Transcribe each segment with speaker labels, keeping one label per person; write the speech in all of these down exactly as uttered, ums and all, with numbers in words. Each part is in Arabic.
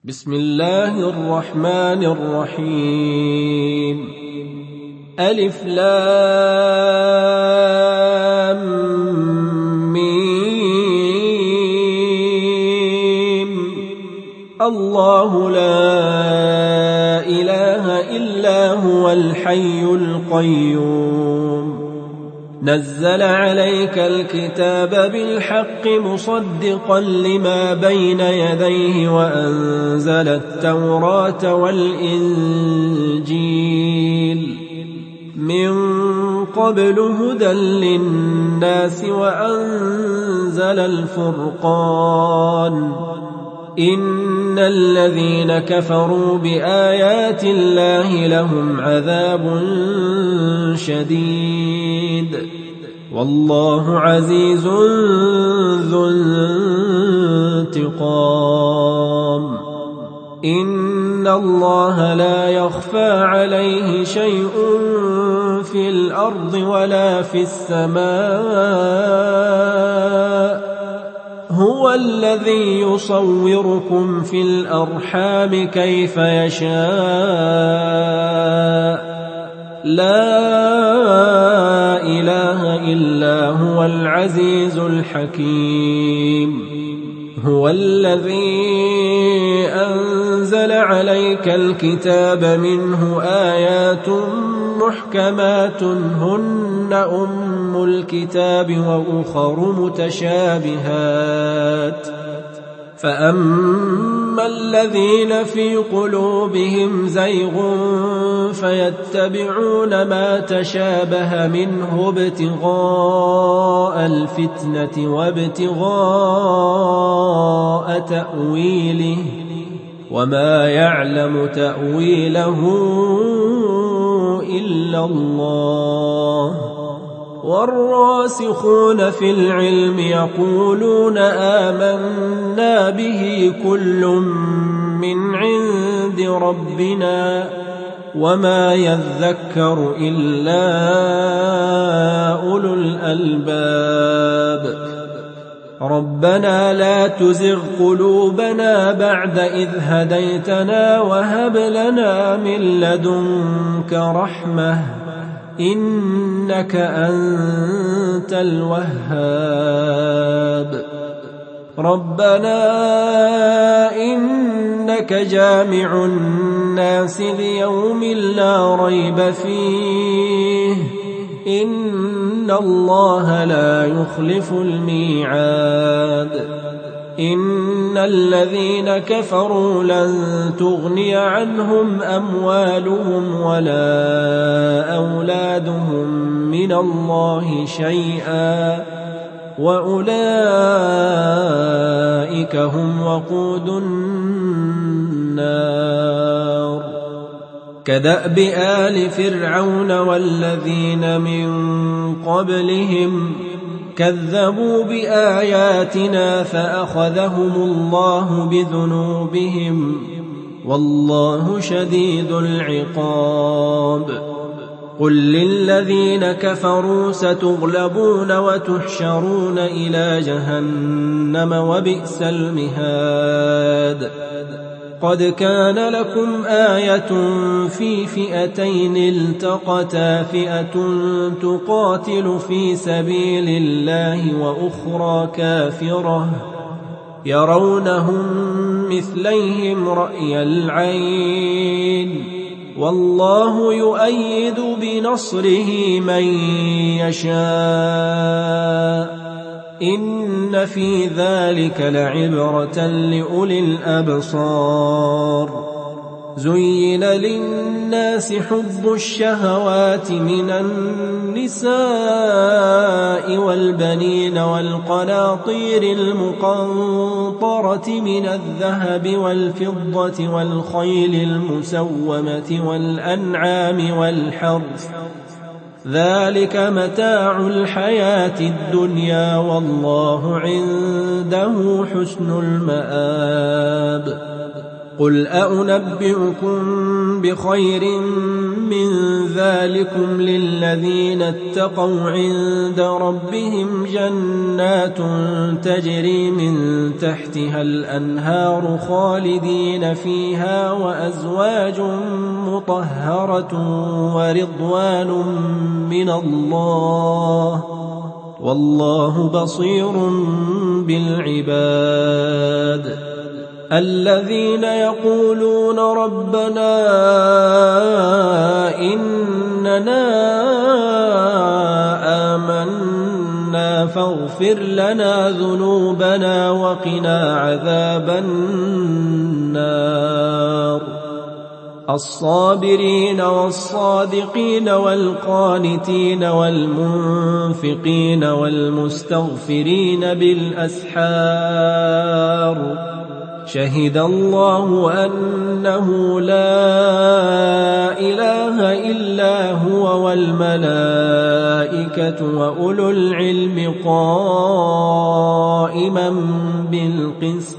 Speaker 1: بسم الله الرحمن الرحيم. ألف لام ميم. الله لا إله إلا هو الحي القيوم. نزل عليك الكتاب بالحق مصدقا لما بين يديه وأنزل التوراة والإنجيل من قبل هدى للناس وأنزل الفرقان. إن الذين كفروا بآيات الله لهم عذاب شديد والله عزيز ذو انتقام. إن الله لا يخفى عليه شيء في الأرض ولا في السماء. هو الذي يصوركم في الأرحام كيف يشاء. لا إله إلا هو العزيز الحكيم. هو الذي أنزل عليك الكتاب منه آيات محكمات هن أم الكتاب وأخر متشابهات. فأما الذين في قلوبهم زيغ فيتبعون ما تشابه منه ابتغاء الفتنة وابتغاء تأويله وما يعلم تأويله إلا الله. والراسخون في العلم يقولون آمنا به كل من عند ربنا وما يذكر إلا أولو الألباب. ربنا لا تزغ قلوبنا بعد إذ هديتنا وهب لنا من لدنك رحمة إنك أنت الوهاب. ربنا إنك جامع الناس ليوم لا ريب فيه إن الله لا يخلف الميعاد. إن الذين كفروا لن تغني عنهم أموالهم ولا أولادهم من الله شيئا وأولئك هم وقود النار. كدأب آل فرعون والذين من قبلهم كذبوا بآياتنا فأخذهم الله بذنوبهم والله شديد العقاب. قل للذين كفروا ستغلبون وتحشرون إلى جهنم وبئس المهاد. قد كان لكم آية في فئتين التقتا فئة تقاتل في سبيل الله وأخرى كافرة يرونهم مثليهم رأي العين والله يؤيد بنصره من يشاء. إن في ذلك لعبرة لأولي الأبصار. زين للناس حب الشهوات من النساء والبنين والقناطير المقنطرة من الذهب والفضة والخيل المسومة والأنعام والحرث ذلك متاع الحياة الدنيا والله عنده حسن المآب. قل أأنبئكم بخير من ذلكم للذين اتقوا عند ربهم جنات تجري من تحتها الأنهار خالدين فيها وأزواج مطهرة ورضوان من الله والله بصير بالعباد الذين يقولون ربنا إننا آمنا فاغفر لنا ذنوبنا وقنا عذاب النار الصابرين والصادقين والقانتين والمنفقين والمستغفرين بالأسحار شهد الله أنه لا إله إلا هو والملائكة وأولو العلم قائما بالقسط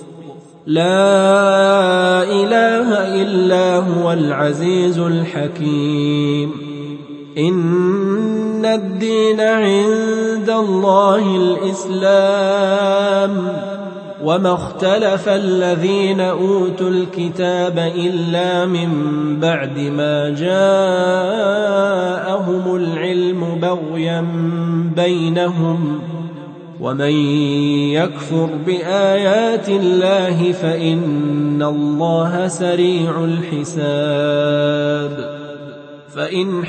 Speaker 1: لا إله إلا هو العزيز الحكيم إن الدين عند الله الإسلام وما اختلف الذين أوتوا الكتاب إلا من بعد ما جاءهم العلم بغيا بينهم ومن يكفر بآيات الله فإن الله سريع الحساب فإن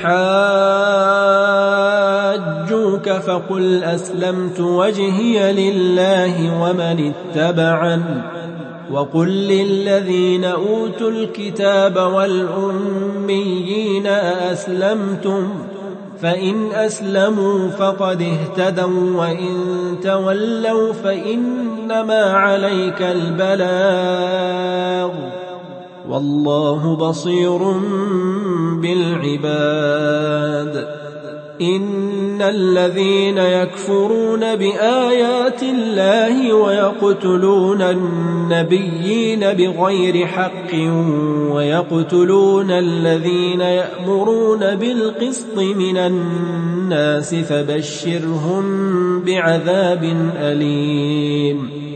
Speaker 1: حاجوك فقل أسلمت وجهي لله ومن اتبعن وقل للذين أوتوا الكتاب والأميين أأسلمتم فإن أسلموا فقد اهتدوا وإن تولوا فإنما عليك البلاغ والله بصير بالعباد إن الذين يكفرون بآيات الله ويقتلون النبيين بغير حق ويقتلون الذين يأمرون بالقسط من الناس فبشرهم بعذاب أليم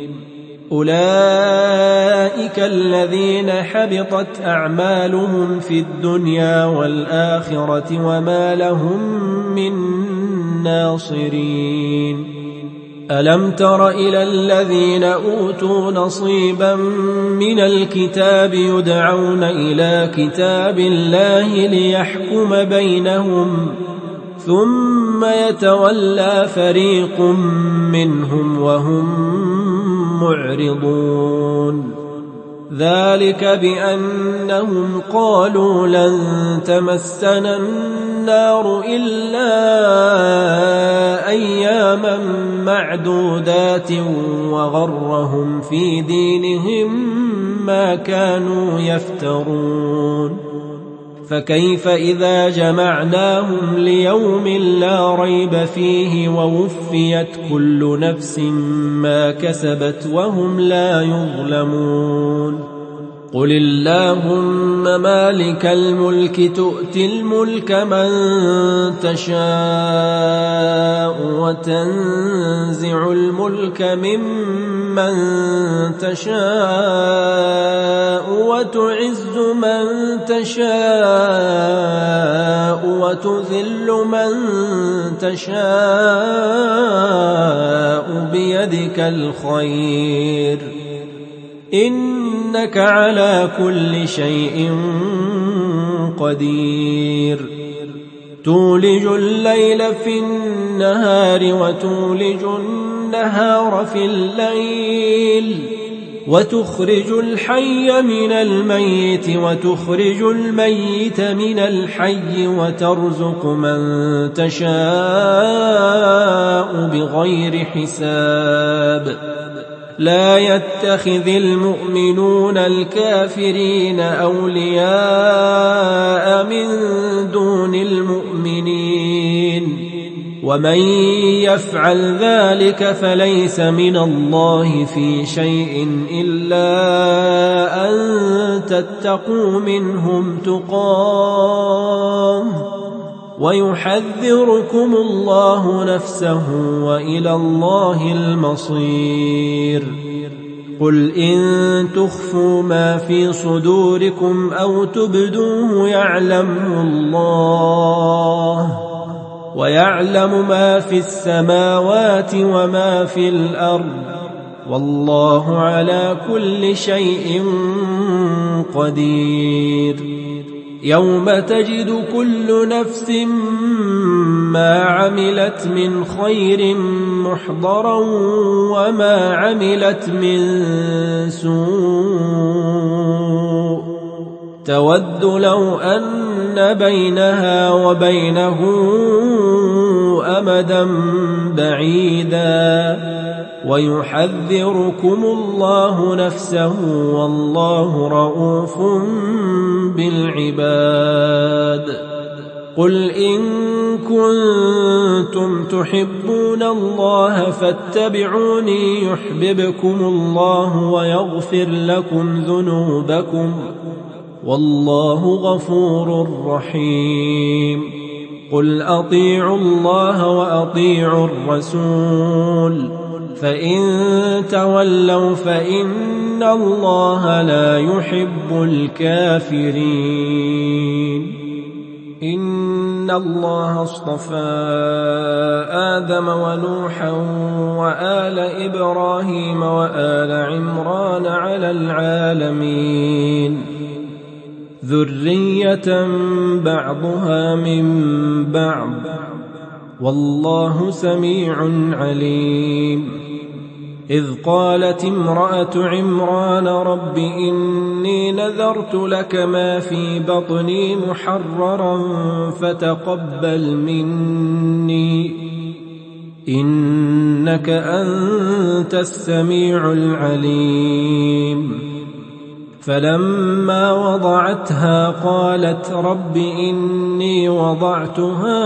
Speaker 1: أولئك الذين حبطت أعمالهم في الدنيا والآخرة وما لهم من ناصرين ألم تر إلى الذين أوتوا نصيبا من الكتاب يدعون إلى كتاب الله ليحكم بينهم ثم يتولى فريق منهم وهم معرضون ذلك بأنهم قالوا لن تمسنا النار إلا أياما معدودات وغرهم في دينهم ما كانوا يفترون فكيف إذا جمعناهم ليوم لا ريب فيه ووفيت كل نفس ما كسبت وهم لا يظلمون قل اللهم مالك الملك تؤتي الملك من تشاء وتنزع الملك ممن تشاء وتعز من تشاء وتذل من تشاء بيدك الخير إنك على كل شيء قدير تولج الليل في النهار وتولج النهار في الليل وتخرج الحي من الميت وتخرج الميت من الحي وترزق من تشاء بغير حساب لا يتخذ المؤمنون الكافرين أولياء من دون المؤمنين ومن يفعل ذلك فليس من الله في شيء إلا أن تتقوا منهم تقاه ويحذركم الله نفسه وإلى الله المصير. قل إن تخفوا ما في صدوركم أو تبدوه يعلمه الله ويعلم ما في السماوات وما في الأرض والله على كل شيء قدير. يوم تجد كل نفس ما عملت من خير محضرا وما عملت من سوء تود لو أن بينها وبينه أمدا بعيدا ويحذركم الله نفسه والله رؤوف بالعباد. قل إن كنتم تحبون الله فاتبعوني يحببكم الله ويغفر لكم ذنوبكم والله غفور رحيم. قل أطيعوا الله وأطيعوا الرسول فإن تولوا فإن الله لا يحب الكافرين. إن الله اصطفى آدم ونوحا وآل إبراهيم وآل عمران على العالمين ذرية بعضها من بعض والله سميع عليم. إذ قالت امرأة عمران رب إني نذرت لك ما في بطني محررا فتقبل مني إنك أنت السميع العليم. فلما وضعتها قالت رب إني وضعتها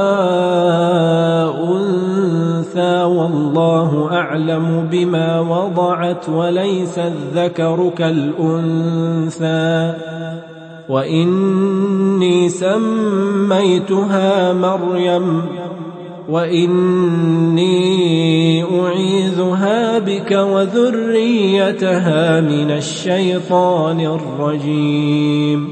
Speaker 1: أنثى والله أعلم بما وضعت وليس الذكر كالأنثى وإني سميتها مريم وإني أعيذها بك وذريتها من الشيطان الرجيم.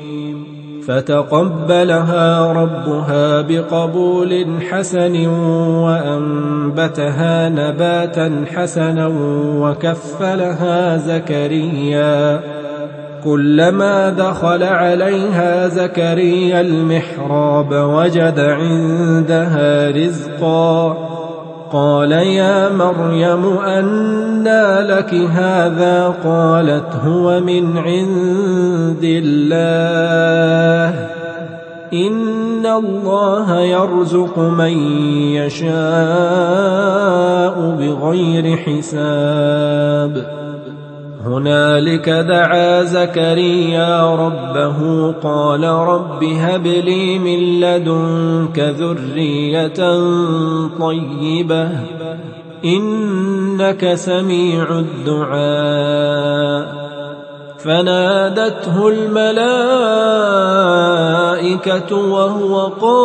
Speaker 1: فتقبلها ربها بقبول حسن وأنبتها نباتا حسنا وكفلها زكريا كلما دخل عليها زكريا المحراب وجد عندها رزقا قال يا مريم أنى لك هذا قالت هو من عند الله إن الله يرزق من يشاء بغير حساب. هنالك دعا زكريا ربه قال رب هب لي من لدنك ذرية طيبة إنك سميع الدعاء. فنادته الملائكة وهو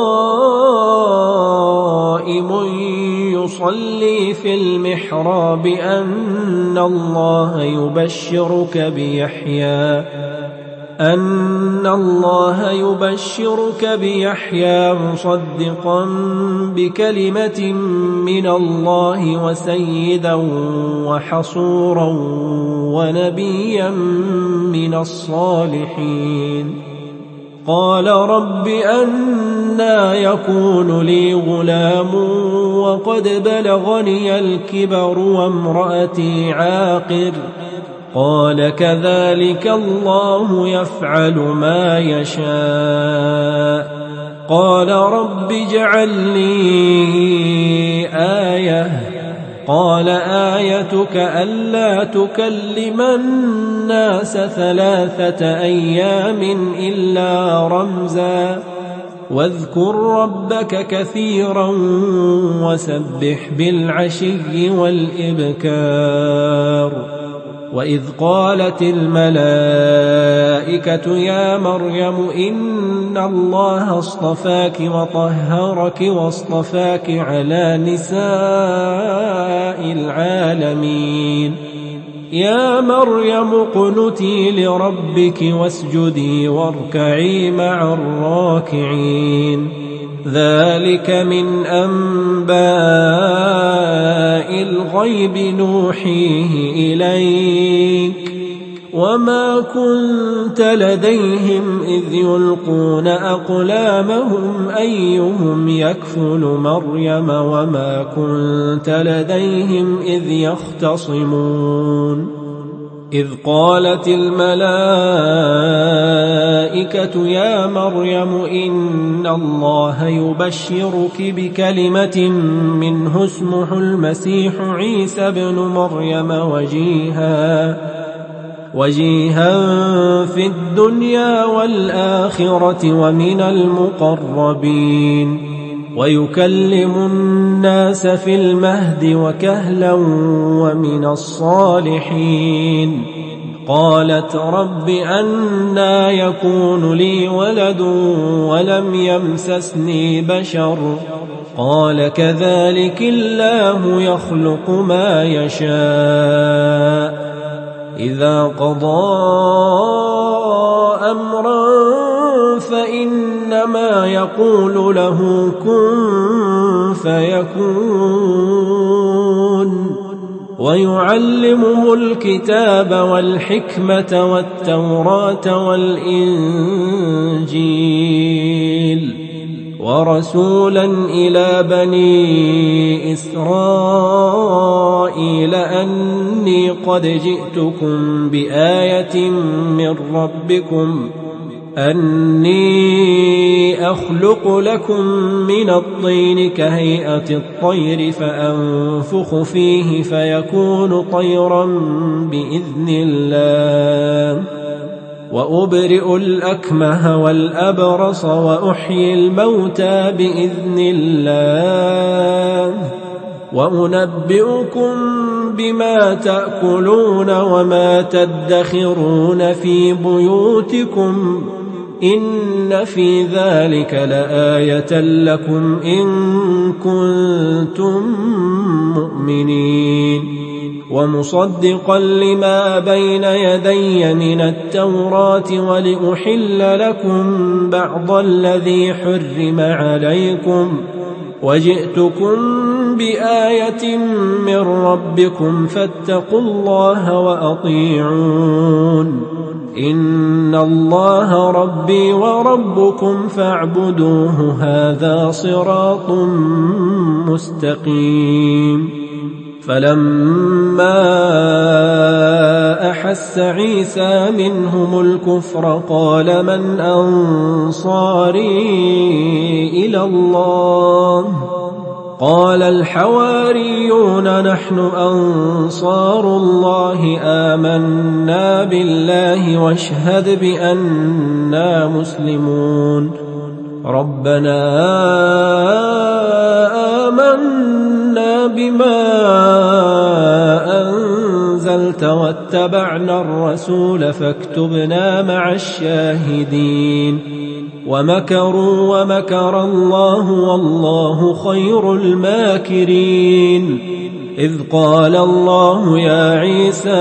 Speaker 1: قائم يصلي في المحراب أن الله يبشرك بيحيى أن الله يبشرك بيحيى مصدقا بكلمة من الله وسيدا وحصورا ونبيا من الصالحين. قال رب أنى يكون لي غلام وقد بلغني الكبر وامرأتي عاقر قال كذلك الله يفعل ما يشاء. قال رب اجعل لي آية قال آيتك ألا تكلم الناس ثلاثة أيام إلا رمزا واذكر ربك كثيرا وسبح بالعشي والإبكار. وإذ قالت الملائكة الملائكة يا مريم إن الله اصطفاك وطهرك واصطفاك على نساء العالمين يا مريم اقنتي لربك واسجدي واركعي مع الراكعين ذلك من أنباء الغيب نوحيه إليك وما كنت لديهم إذ يلقون أقلامهم أيهم يكفل مريم وما كنت لديهم إذ يختصمون إذ قالت الملائكة يا مريم إن الله يبشرك بكلمة منه اسمه المسيح عيسى بن مريم وجيها وجيها في الدنيا والآخرة ومن المقربين ويكلم الناس في المهد وكهلا ومن الصالحين قالت رب أنى يكون لي ولد ولم يمسسني بشر قال كذلك الله يخلق ما يشاء إذا قضى أمرا فإنما يقول له كن فيكون ويعلمه الكتاب والحكمة والتوراة والإنجيل ورسولا إلى بني إسرائيل أني قد جئتكم بآية من ربكم أني أخلق لكم من الطين كهيئة الطير فأنفخ فيه فيكون طيرا بإذن الله وأبرئ الأكمه والأبرص وأحيي الموتى بإذن الله وأنبئكم بما تأكلون وما تدخرون في بيوتكم إن في ذلك لآية لكم إن كنتم مؤمنين ومصدقا لما بين يدي من التوراة ولأحل لكم بعض الذي حرم عليكم وجئتكم بآية من ربكم فاتقوا الله وأطيعون إن الله ربي وربكم فاعبدوه هذا صراط مستقيم فلما أحس عيسى منهم الكفر قال من أنصاري إلى الله قال الحواريون نحن أنصار الله آمنا بالله واشهد بأننا مسلمون ربنا آمنا بما أنزلت واتبعنا الرسول فاكتبنا مع الشاهدين ومكروا ومكر الله والله خير الماكرين إذ قال الله يا عيسى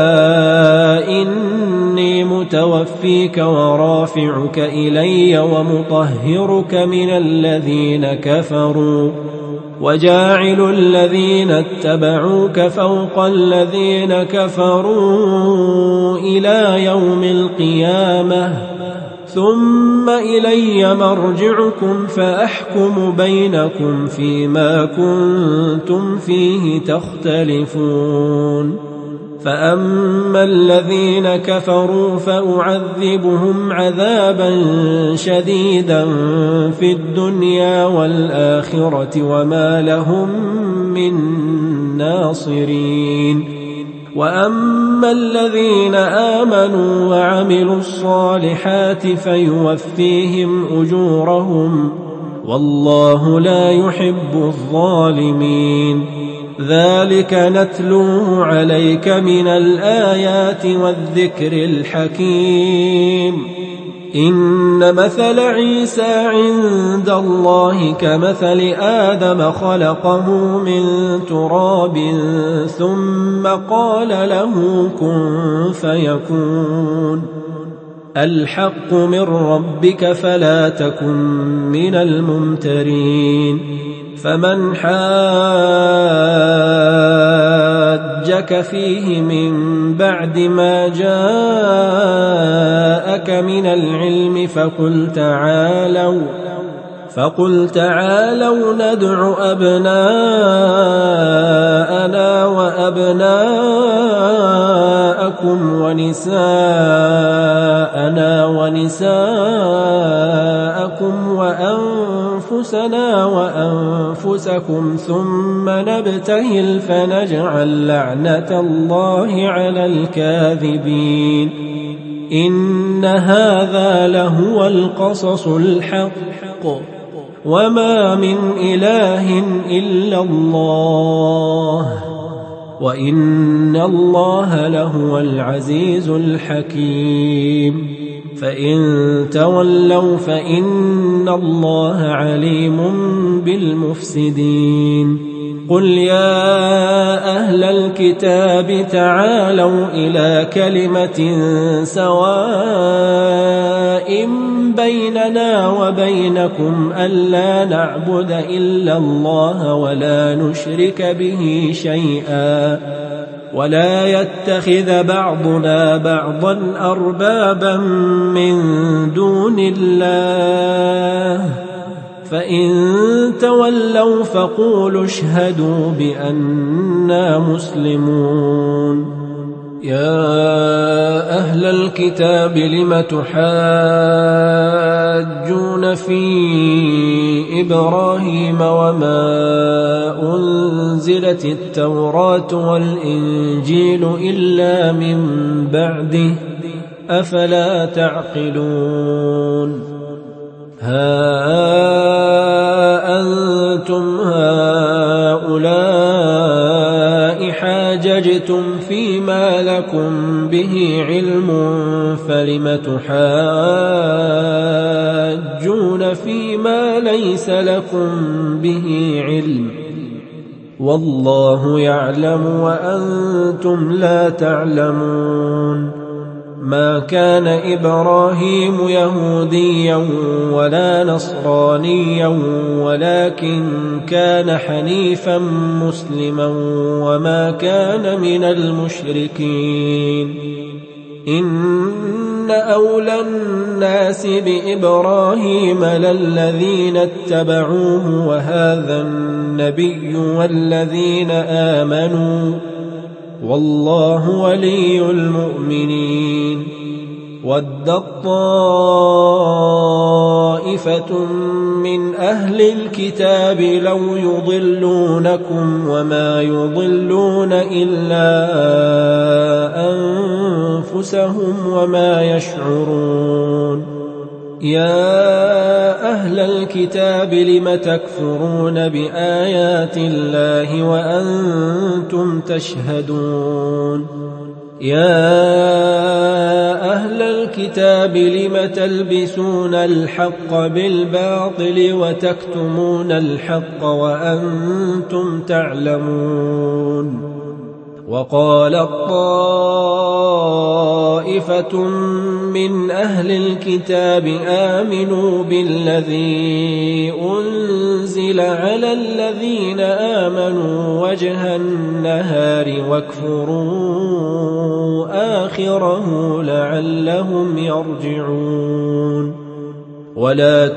Speaker 1: إني متوفيك ورافعك إلي ومطهرك من الذين كفروا وجاعل الذين اتبعوك فوق الذين كفروا إلى يوم القيامة ثم إلي مرجعكم فأحكم بينكم فيما كنتم فيه تختلفون فأما الذين كفروا فأعذبهم عذابا شديدا في الدنيا والآخرة وما لهم من ناصرين وأما الذين آمنوا وعملوا الصالحات فيوفيهم أجورهم والله لا يحب الظالمين ذلك نتلوه عليك من الآيات والذكر الحكيم. إن مثل عيسى عند الله كمثل آدم خلقه من تراب ثم قال له كن فيكون. الحق من ربك فلا تكن من الممترين. فمن حاجك فيه من بعد ما جاءك من العلم فقل تعالوا فقل تعالوا ندع أبناءنا وأبناءكم ونساءنا ونساءكم وأنفسنا وأنفسكم ثم نبتهل فنجعل لعنة الله على الكاذبين. إن هذا لهو القصص الحق وما من إله إلا الله وإن الله لهو العزيز الحكيم. فإن تولوا فإن الله عليم بالمفسدين. قل يا أهل الكتاب تعالوا إلى كلمة سواء بيننا وبينكم ألا نعبد إلا الله ولا نشرك به شيئا ولا يتخذ بعضنا بعضا أربابا من دون الله فإن تولوا فقولوا اشهدوا بأننا مسلمون. يا أهل الكتاب لم تحاجون في إبراهيم وما أنزلت التوراة والإنجيل إلا من بعده أفلا تعقلون. ها أنتم هؤلاء حاججتم فيما لكم به علم فلم تحاجون فيما ليس لكم به علم والله يعلم وأنتم لا تعلمون. ما كان إبراهيم يهوديا ولا نصرانيا ولكن كان حنيفا مسلما وما كان من المشركين. إن أولى الناس بإبراهيم للذين اتبعوه وهذا النبي والذين آمنوا والله ولي المؤمنين. ودت طائفة من أهل الكتاب لو يضلونكم وما يضلون إلا أنفسهم وما يشعرون. يا أهل الكتاب لم تكفرون بآيات الله وأنتم تشهدون. يا أهل الكتاب لم تلبسون الحق بالباطل وتكتمون الحق وأنتم تعلمون. وقالت طائفة من أهل الكتاب آمنوا بالذي أنزل على الذين آمنوا وجه النهار واكفروا آخره لعلهم يرجعون. ولا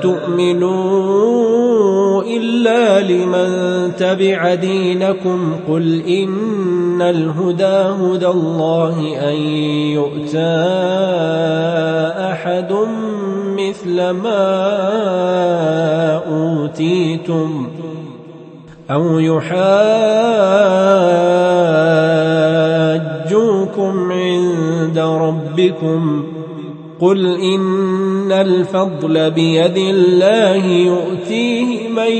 Speaker 1: تؤمنوا إلا لمن تبع دينكم قل إن الهدى هدى الله أن يؤتى أحد مثل ما أوتيتم أو يحاجوكم عند ربكم قل إن الفضل بيد الله يؤتيه من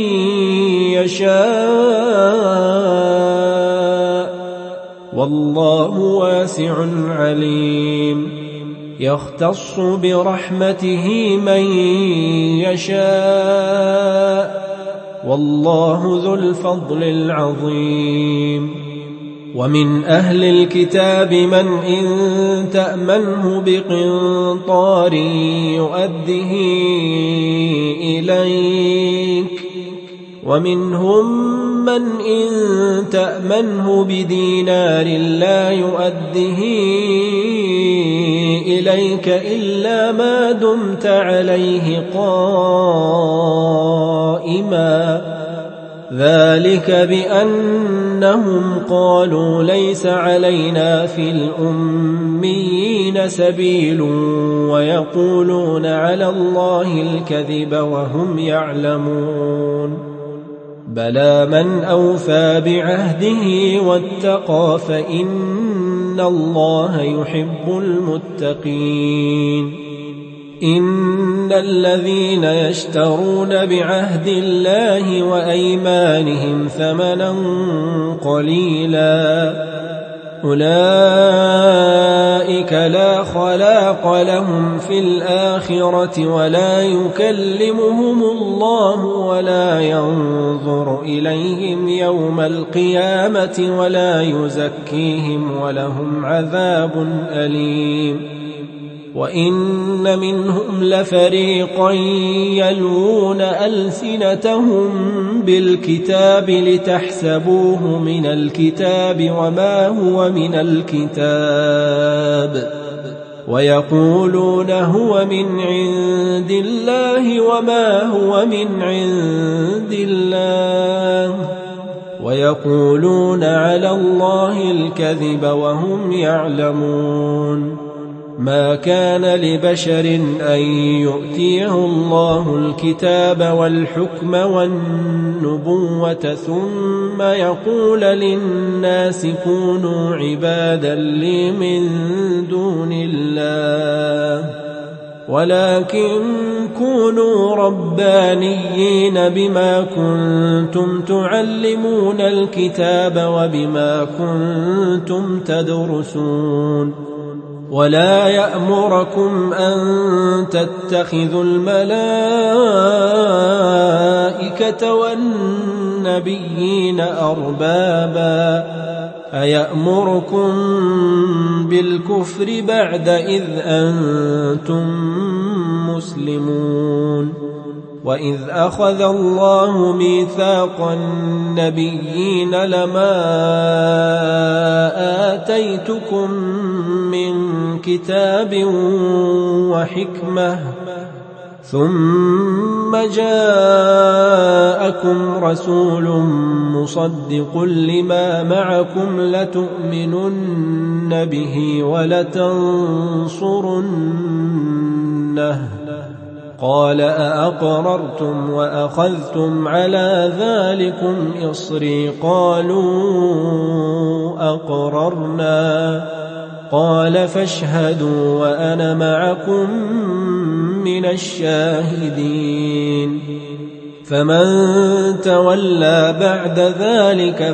Speaker 1: يشاء والله واسع عليم يختص برحمته من يشاء والله ذو الفضل العظيم ومن أهل الكتاب من إن تأمنه بقنطار يؤده إليك ومنهم من إن تأمنه بدينار لا يؤده إليك إلا ما دمت عليه قائما ذلك بأنهم قالوا ليس علينا في الأميين سبيل ويقولون على الله الكذب وهم يعلمون بلى من أوفى بعهده واتقى فإن الله يحب المتقين إن الذين يشترون بعهد الله وأيمانهم ثمنا قليلا أولئك لا خلاق لهم في الآخرة ولا يكلمهم الله ولا ينظر إليهم يوم القيامة ولا يزكيهم ولهم عذاب أليم وإن منهم لفريقا يلوون ألسنتهم بالكتاب لتحسبوه من الكتاب وما هو من الكتاب ويقولون هو من عند الله وما هو من عند الله ويقولون على الله الكذب وهم يعلمون ما كان لبشر أن يؤتيه الله الكتاب والحكم والنبوة ثم يقول للناس كونوا عبادا لي من دون الله ولكن كونوا ربانيين بما كنتم تعلمون الكتاب وبما كنتم تدرسون ولا يأمركم أن تتخذوا الملائكة والنبيين أربابا أيأمركم بالكفر بعد إذ أنتم مسلمون وإذ أخذ الله ميثاق النبيين لما آتيتكم من كتاب وحكمة ثم جاءكم رسول مصدق لما معكم لتؤمنن به ولتنصرنه قال أأقررتم وأخذتم على ذلكم إصري قالوا أقررنا قال فاشهدوا وأنا معكم من الشاهدين فمن تولى بعد ذلك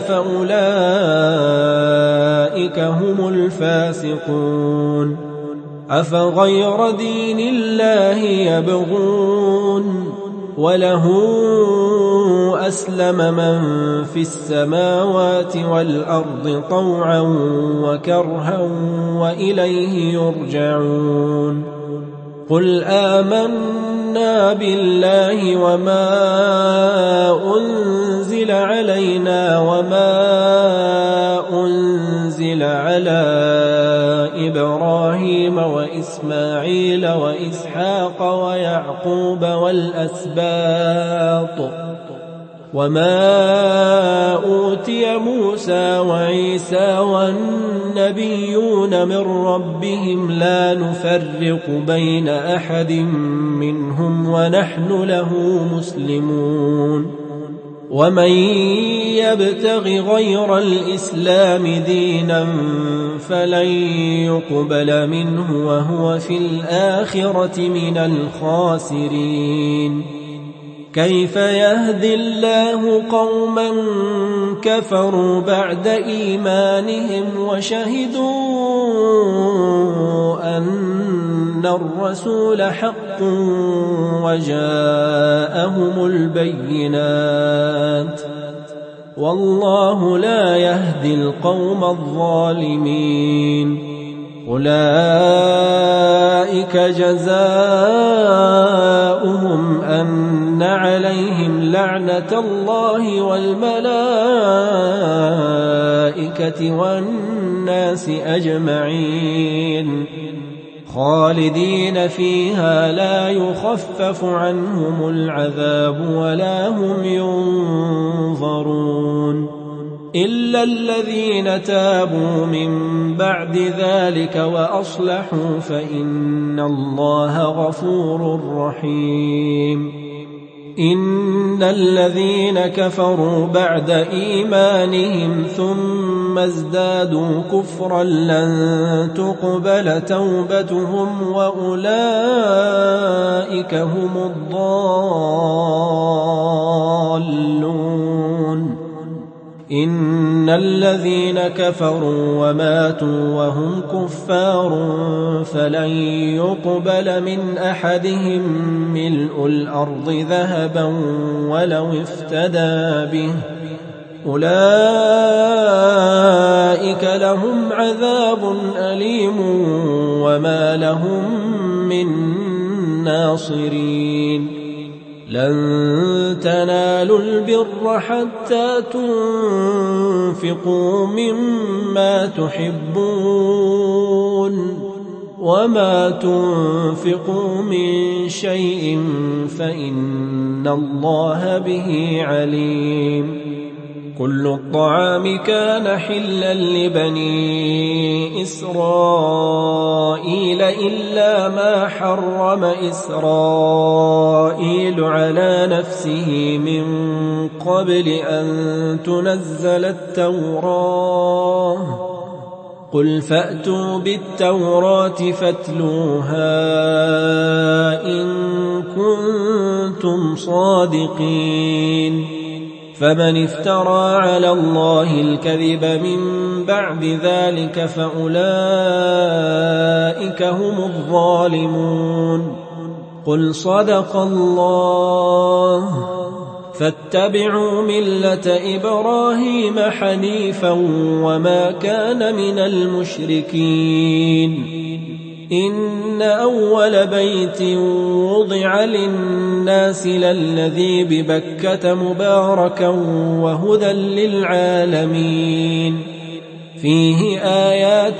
Speaker 1: فأولئك هم الفاسقون أفغير دين الله يبغون وله أسلم من في السماوات والأرض طوعا وكرها وإليه يرجعون قل آمنا بالله وما أنزل علينا وما أنزل على إبراهيم وإسماعيل وإسحاق ويعقوب والأسباط وما أوتي موسى وعيسى والنبيون من ربهم لا نفرق بين أحد منهم ونحن له مسلمون ومن يبتغ غير الإسلام دينا فلن يقبل منه وهو في الآخرة من الخاسرين. كيف يهدي الله قوما كفروا بعد إيمانهم وشهدوا أن الرسول حق وجاءهم البينات والله لا يهدي القوم الظالمين. أولئك جزاؤهم أن عليهم لعنة الله والملائكة والناس أجمعين خالدين فيها لا يخفف عنهم العذاب ولا هم ينظرون إلا الذين تابوا من بعد ذلك وأصلحوا فإن الله غفور رحيم. إن الذين كفروا بعد إيمانهم ثم ازدادوا كفرا لن تقبل توبتهم وأولئك هم الضالون. إن الذين كفروا وماتوا وهم كفار فلن يقبل من أحدهم ملء الأرض ذهبا ولو افتدى به أولئك لهم عذاب أليم وما لهم من ناصرين. لن تنالوا البر حتى تنفقوا مما تحبون وما تنفقوا من شيء فإن الله به عليم. كل الطعام كان حلا لبني إسرائيل إلا ما حرم إسرائيل على نفسه من قبل أن تنزل التوراة. قل فأتوا بالتوراة فاتلوها إن كنتم صادقين. فمن افترى على الله الكذب من بعد ذلك فأولئك هم الظالمون. قل صدق الله فاتبعوا ملة إبراهيم حنيفا وما كان من المشركين. إن أول بيت وضع للناس للذي ببكة مباركا وهدى للعالمين فيه آيات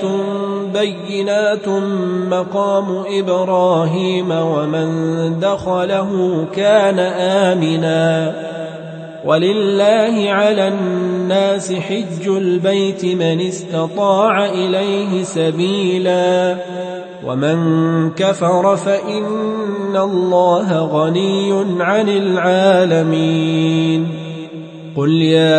Speaker 1: بينات مقام إبراهيم ومن دخله كان آمنا ولله على الناس حج البيت من استطاع إليه سبيلا ومن كفر فإن الله غني عن العالمين. قل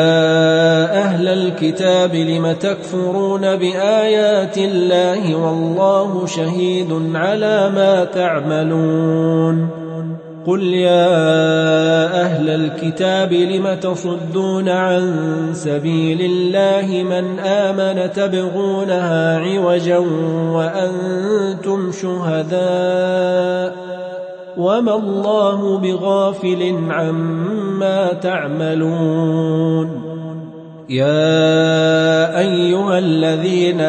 Speaker 1: يا أهل الكتاب لم تكفرون بآيات الله والله شهيد على ما تعملون. قل يا أهل الكتاب لم تصدون عن سبيل الله من آمن تبغونها عوجا وأنتم شهداء وما الله بغافل عما تعملون. يا أيها الذين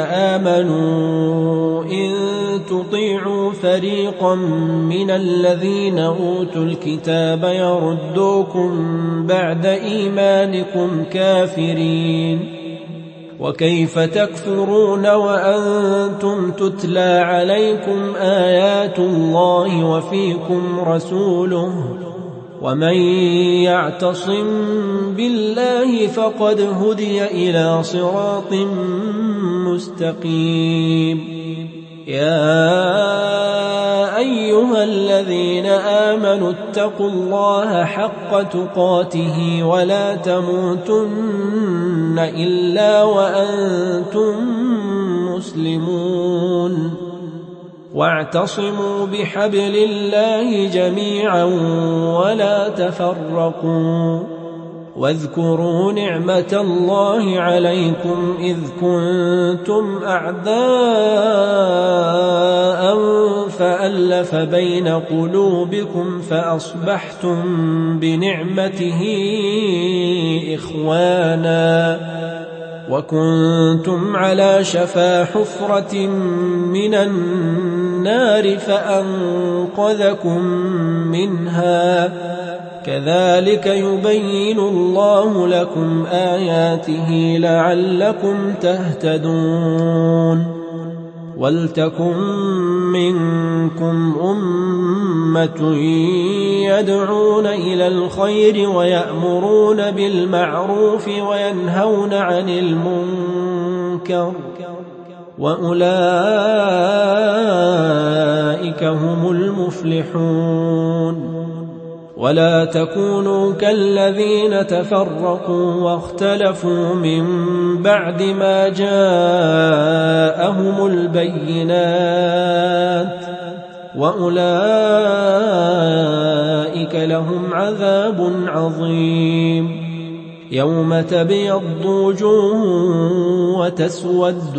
Speaker 1: آمنوا إن تطيعوا فريقا من الذين أوتوا الكتاب يردوكم بعد إيمانكم كافرين وكيف تكفرون وأنتم تتلى عليكم آيات الله وفيكم رسوله ومن يعتصم بالله فقد هدي إلى صراط مستقيم. يا أيها الذين آمنوا اتقوا الله حق تقاته ولا تموتن إلا وأنتم مسلمون واعتصموا بحبل الله جميعا ولا تفرقوا واذكروا نعمة الله عليكم إذ كنتم أعداء فألف بين قلوبكم فأصبحتم بنعمته إخوانا وكنتم على شفا حفرة من النار فأنقذكم منها كذلك يبين الله لكم آياته لعلكم تهتدون ولتكن منكم أمة يدعون إلى الخير ويأمرون بالمعروف وينهون عن المنكر وأولئك هم المفلحون ولا تكونوا كالذين تفرقوا واختلفوا من بعد ما جاءهم البينات وأولئك لهم عذاب عظيم يوم تبيض وجوه وتسود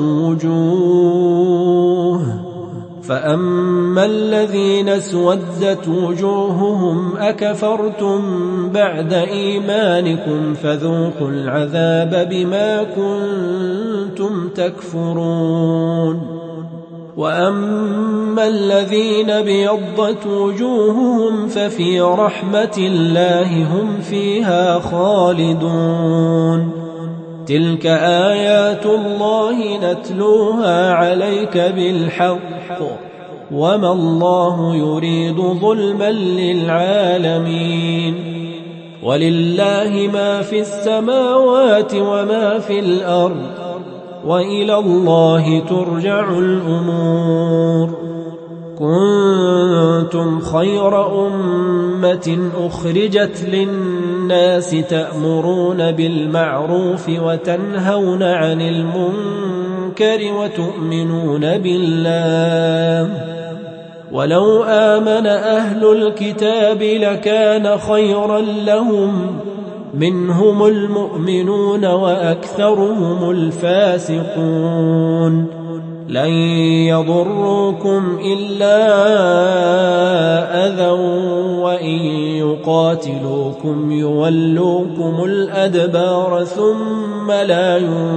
Speaker 1: وجوه فأما الذين اسودت وجوههم أكفرتم بعد إيمانكم فذوقوا العذاب بما كنتم تكفرون وأما الذين بيضت وجوههم ففي رحمة الله هم فيها خالدون تلك آيات الله نتلوها عليك بالحق وما الله يريد ظلما للعالمين ولله ما في السماوات وما في الأرض وإلى الله ترجع الأمور كنتم خير أمة أخرجت للناس تأمرون بالمعروف وتنهون عن المنكر وتؤمنون بالله ولو آمن أهل الكتاب لكان خيرا لهم منهم المؤمنون وأكثرهم الفاسقون لن يضروكم إلا أذى وإن يقاتلوكم يولوكم الأدبار ثم لا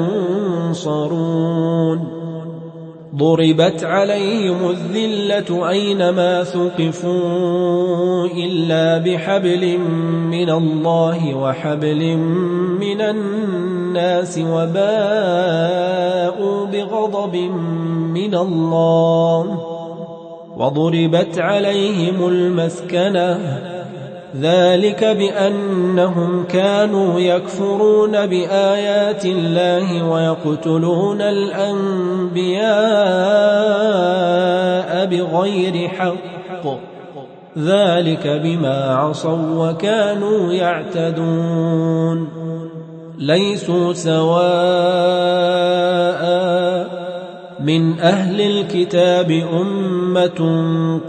Speaker 1: ينصرون ضربت عليهم الذلة أينما ثقفوا إلا بحبل من الله وحبل من الناس وباءوا بغضب من الله وضربت عليهم المسكنة ذلك بأنهم كانوا يكفرون بآيات الله ويقتلون الأنبياء بغير حق ذلك بما عصوا وكانوا يعتدون ليسوا سواء من أهل الكتاب أمة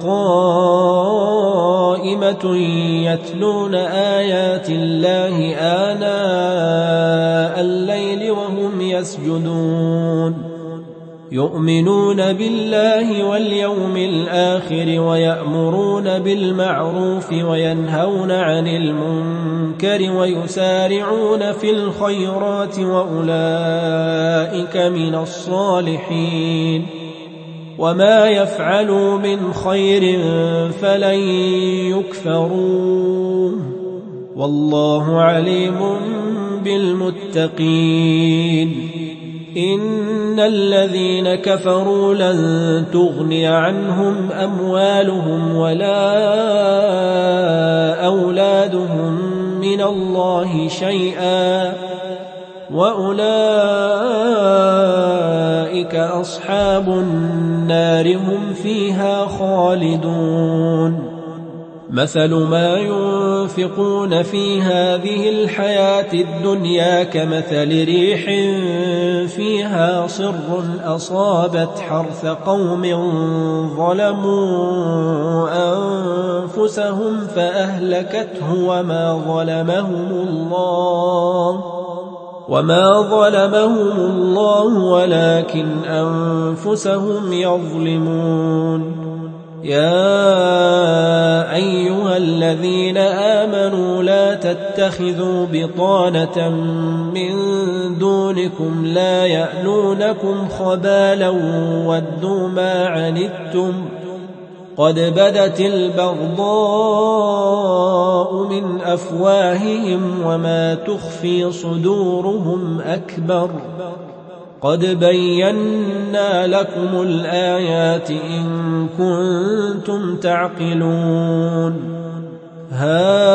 Speaker 1: قائمة يتلون آيات الله آناء الليل وهم يسجدون يؤمنون بالله واليوم الآخر ويأمرون بالمعروف وينهون عن المنكر ويسارعون في الخيرات وأولئك من الصالحين وما يفعلوا من خير فلن يكفروه والله عليم بالمتقين إن الذين كفروا لن تغني عنهم أموالهم ولا أولادهم من الله شيئا وأولئك أصحاب النار هم فيها خالدون مثل ما ينفقون في هذه الحياة الدنيا كمثل ريح فيها صر أصابت حرث قوم ظلموا أنفسهم فأهلكته وما ظلمهم الله وما ظلمهم الله ولكن أنفسهم يظلمون يا أيها الذين آمنوا لا تتخذوا بطانة من دونكم لا يألونكم خبالا ودوا ما عنتم قد بدت البغضاء من أفواههم وما تخفي صدورهم أكبر قد بينا لكم الآيات إن كنتم تعقلون ها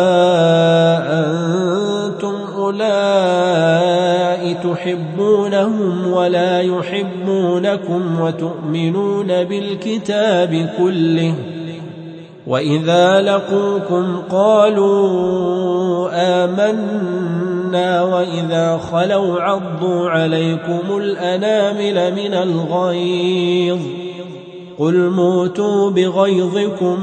Speaker 1: أنتم أولئك تحبونهم ولا يحبونكم وتؤمنون بالكتاب كله وإذا لقوكم قالوا آمنا وإذا خلوا عضوا عليكم الأنامل من الغيظ قل موتوا بغيظكم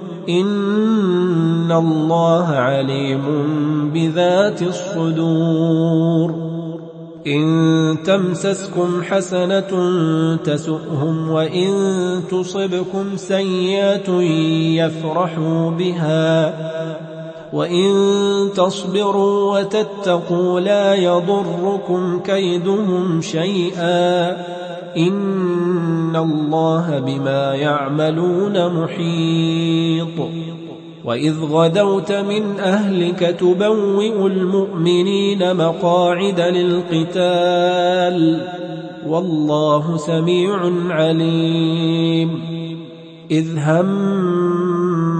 Speaker 1: إن الله عليم بذات الصدور إن تمسسكم حسنة تسؤهم وإن تصبكم سيئة يفرحوا بها وإن تصبروا وتتقوا لا يضركم كيدهم شيئا إن الله بما يعملون محيط وإذ غدوت من أهلك تبوئ المؤمنين مقاعد للقتال والله سميع عليم إذ هم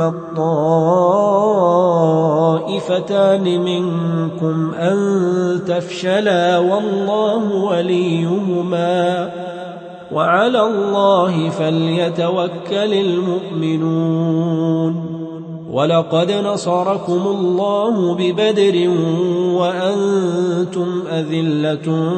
Speaker 1: الطائفتان منكم أن تفشلا والله وليهما وعلى الله فليتوكل المؤمنون ولقد نصركم الله ببدر وأنتم أذلة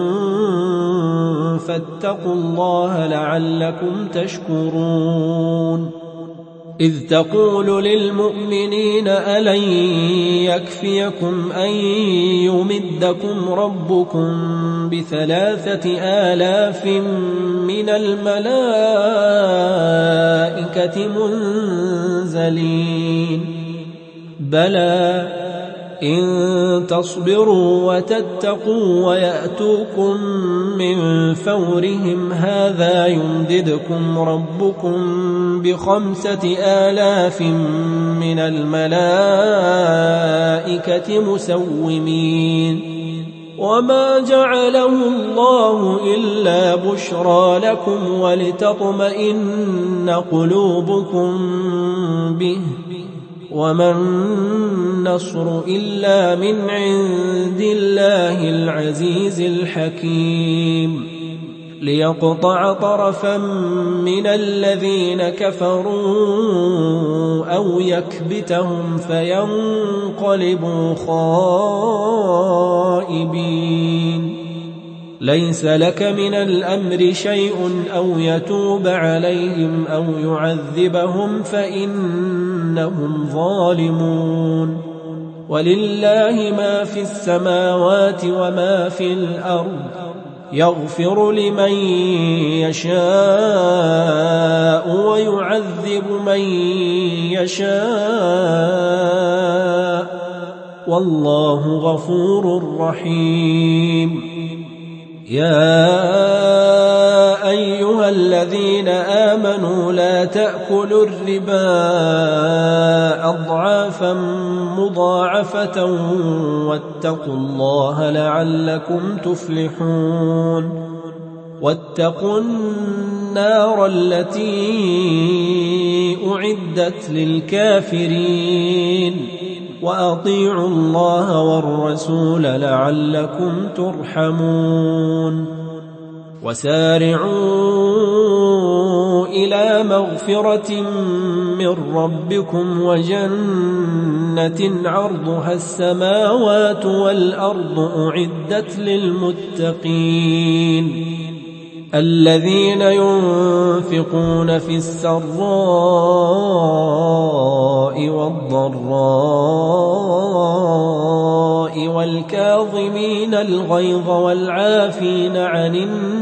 Speaker 1: فاتقوا الله لعلكم تشكرون إذ تقول للمؤمنين ألن يكفيكم أن يمدكم ربكم بثلاثة آلاف من الملائكة منزلين بلى إن تصبروا وتتقوا ويأتوكم من فورهم هذا يمددكم ربكم بخمسة آلاف من الملائكة مسومين وما جعله الله إلا بشرى لكم ولتطمئن قلوبكم به وما النصر إلا من عند الله العزيز الحكيم ليقطع طرفا من الذين كفروا أو يكبتهم فينقلبوا خائبين ليس لك من الأمر شيء أو يتوب عليهم أو يعذبهم فإنهم ظالمون ولله ما في السماوات وما في الأرض يغفر لمن يشاء ويعذب من يشاء والله غفور رحيم يا أيها الذين آمنوا لا تأكلوا الربا أضعافا مضاعفة واتقوا الله لعلكم تفلحون واتقوا النار التي أعدت للكافرين وأطيعوا الله والرسول لعلكم ترحمون وسارعوا إلى مغفرة من ربكم وجنة عرضها السماوات والأرض أعدت للمتقين الذين ينفقون في السراء والضراء والكاظمين الغيظ والعافين عن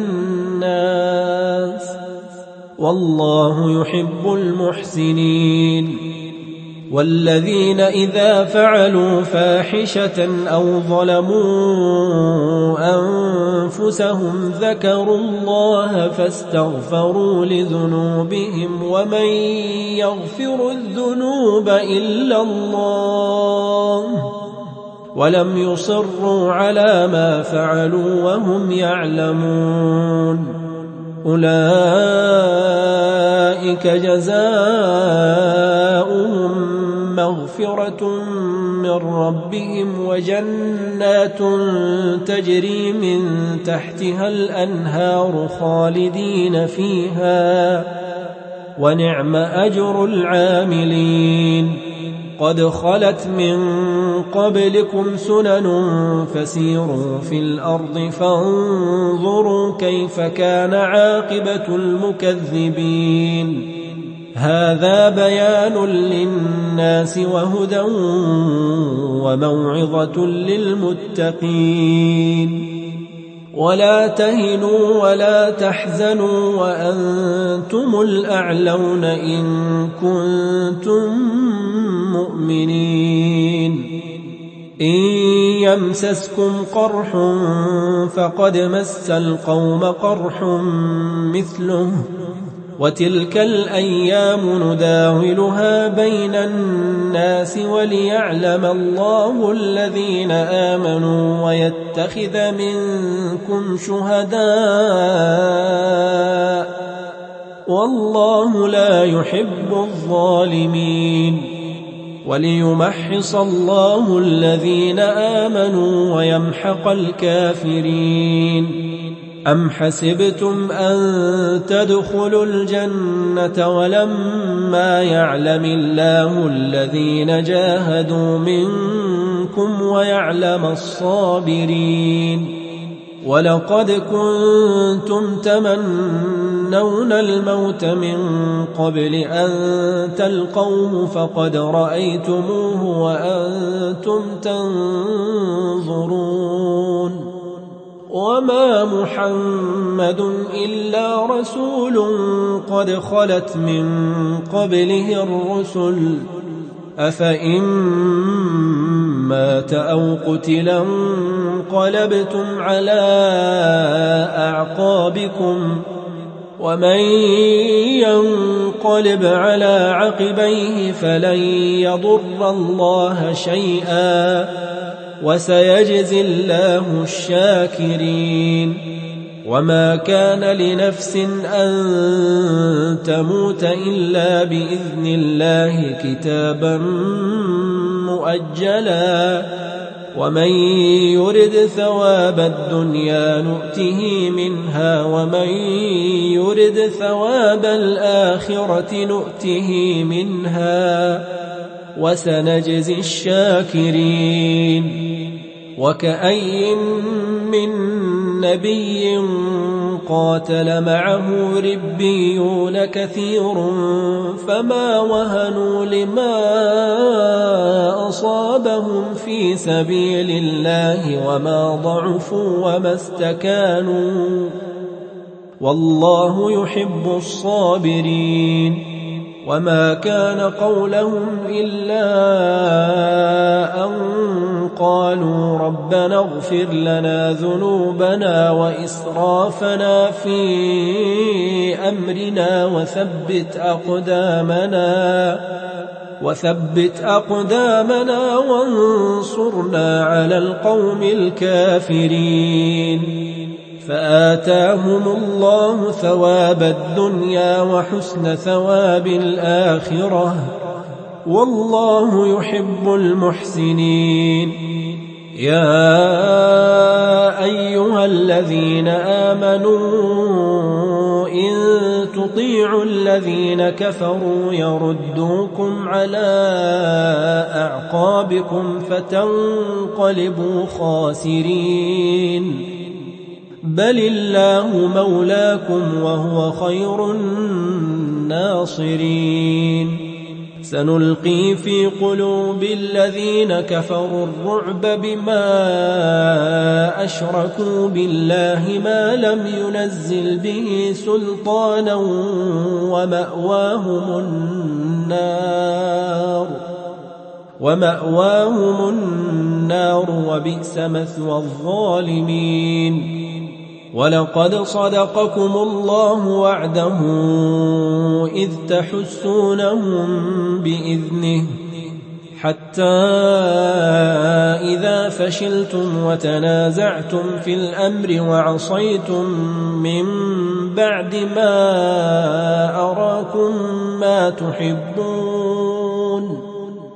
Speaker 1: الناس والله يحب المحسنين والذين إذا فعلوا فاحشة أو ظلموا أنفسهم ذكروا الله فاستغفروا لذنوبهم ومن يغفر الذنوب إلا الله ولم يصروا على ما فعلوا وهم يعلمون أولئك جزاؤهم مغفرة من ربهم وجنات تجري من تحتها الأنهار خالدين فيها ونعم أجر العاملين قد خلت من قبلكم سنن فسيروا في الأرض فانظروا كيف كان عاقبة المكذبين هذا بيان للناس وهدى وموعظة للمتقين ولا تهنوا ولا تحزنوا وأنتم الأعلون إن كنتم مؤمنين إن يمسسكم قرح فقد مس القوم قرح مثله وتلك الأيام نداولها بين الناس وليعلم الله الذين آمنوا ويتخذ منكم شهداء والله لا يحب الظالمين وليمحص الله الذين آمنوا ويمحق الكافرين أم حسبتم أن تدخلوا الجنة ولما يعلم الله الذين جاهدوا منكم ويعلم الصابرين ولقد كنتم تمنون الموت من قبل أن تلقوه فقد رأيتموه وأنتم تنظرون وما محمد إلا رسول قد خلت من قبله الرسل أفإن مات أو قتلا انقلبتم على أعقابكم ومن ينقلب على عقبيه فلن يضر الله شيئا وسيجزي الله الشاكرين وما كان لنفس أن تموت إلا بإذن الله كتابا مؤجلا ومن يرد ثواب الدنيا نؤته منها ومن يرد ثواب الآخرة نؤته منها وسنجزي الشاكرين وكأي من نبي قاتل معه ربيون كثير فما وهنوا لما أصابهم في سبيل الله وما ضعفوا وما استكانوا والله يحب الصابرين وما كان قولهم إلا أن قالوا ربنا اغفر لنا ذنوبنا وإسرافنا في أمرنا وثبت أقدامنا وثبت أقدامنا وانصرنا على القوم الكافرين فآتاهم الله ثواب الدنيا وحسن ثواب الآخرة والله يحب المحسنين يا أيها الذين آمنوا إن تطيعوا الذين كفروا يردوكم على أعقابكم فتنقلبوا خاسرين بل الله مولاكم وهو خير الناصرين سنلقي في قلوب الذين كفروا الرعب بما أشركوا بالله ما لم ينزل به سلطانا ومأواهم النار ومأواهم النار وبئس مثوى الظالمين ولقد صدقكم الله وعده إذ تحسونهم بإذنه حتى إذا فشلتم وتنازعتم في الأمر وعصيتم من بعد ما أراكم ما تحبون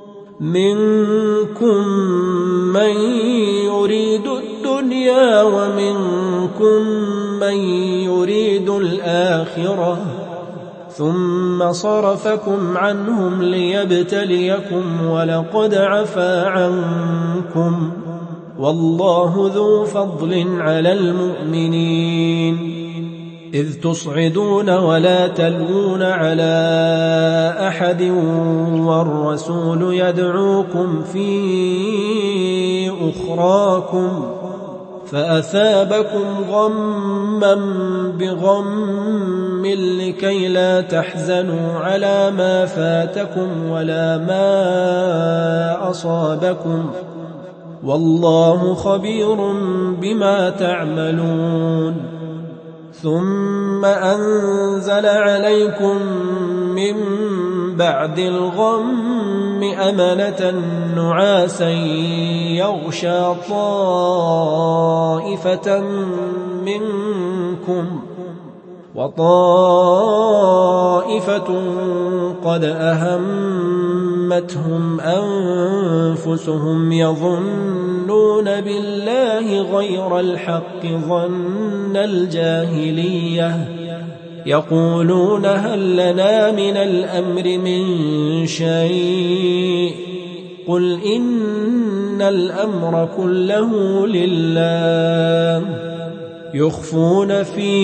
Speaker 1: منكم من يريد الدنيا ومنكم من يريد الآخرة ثم صرفكم عنهم ليبتليكم ولقد عفا عنكم والله ذو فضل على المؤمنين إذ تصعدون ولا تلوون على أحد والرسول يدعوكم في أخراكم فأثابكم غما بغم لكي لا تحزنوا على ما فاتكم ولا ما أصابكم والله خبير بما تعملون ثم أنزل عليكم من بعد الغم أمنة نعاسا يغشى طائفة منكم وطائفة قد أهمتهم أنفسهم يظنون بالله غير الحق ظن الجاهلية يقولون هل لنا من الأمر من شيء قل إن الأمر كله لله يخفون في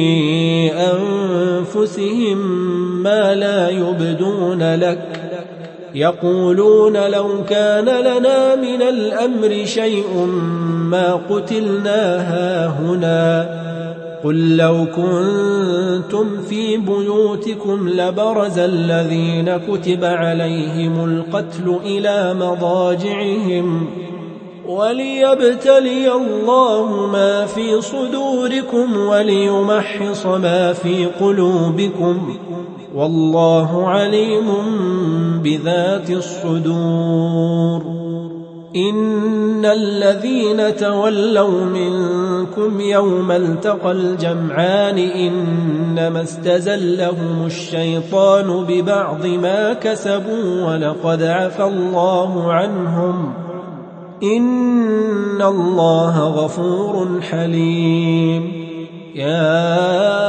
Speaker 1: أنفسهم ما لا يبدون لك يقولون لو كان لنا من الأمر شيء ما قتلنا هاهنا قل لو كنتم في بيوتكم لبرز الذين كتب عليهم القتل إلى مضاجعهم وليبتلي الله ما في صدوركم وليمحص ما في قلوبكم والله عليم بذات الصدور إن الذين تولوا منكم يوم التقى الجمعان إنما استزلهم الشيطان ببعض ما كسبوا ولقد عفى الله عنهم إن الله غفور حليم يا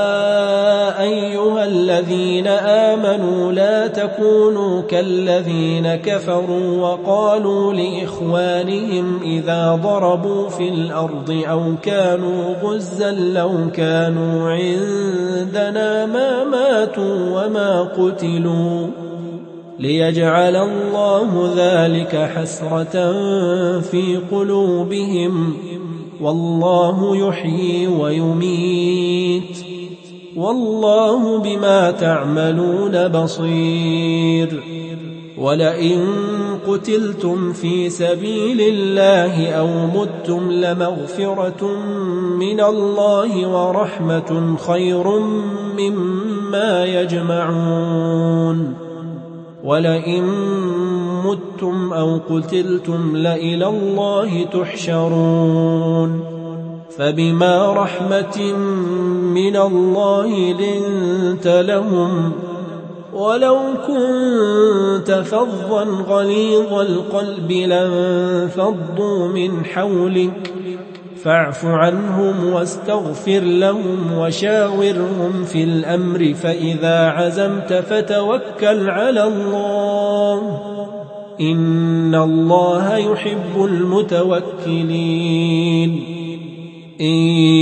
Speaker 1: أيها الذين آمنوا لا تكونوا كالذين كفروا وقالوا لإخوانهم إذا ضربوا في الأرض أو كانوا غزا لو كانوا عندنا ما ماتوا وما قتلوا ليجعل الله ذلك حسرة في قلوبهم والله يحيي ويميت والله بما تعملون بصير ولئن قتلتم في سبيل الله أو متم لمغفرة من الله ورحمة خير مما يجمعون ولئن متم أو قتلتم لإلى الله تحشرون فبما رحمة من الله لنت لهم ولو كنت فظا غليظ القلب لانفضوا من حولك فاعف عنهم واستغفر لهم وشاورهم في الأمر فإذا عزمت فتوكل على الله إن الله يحب المتوكلين إن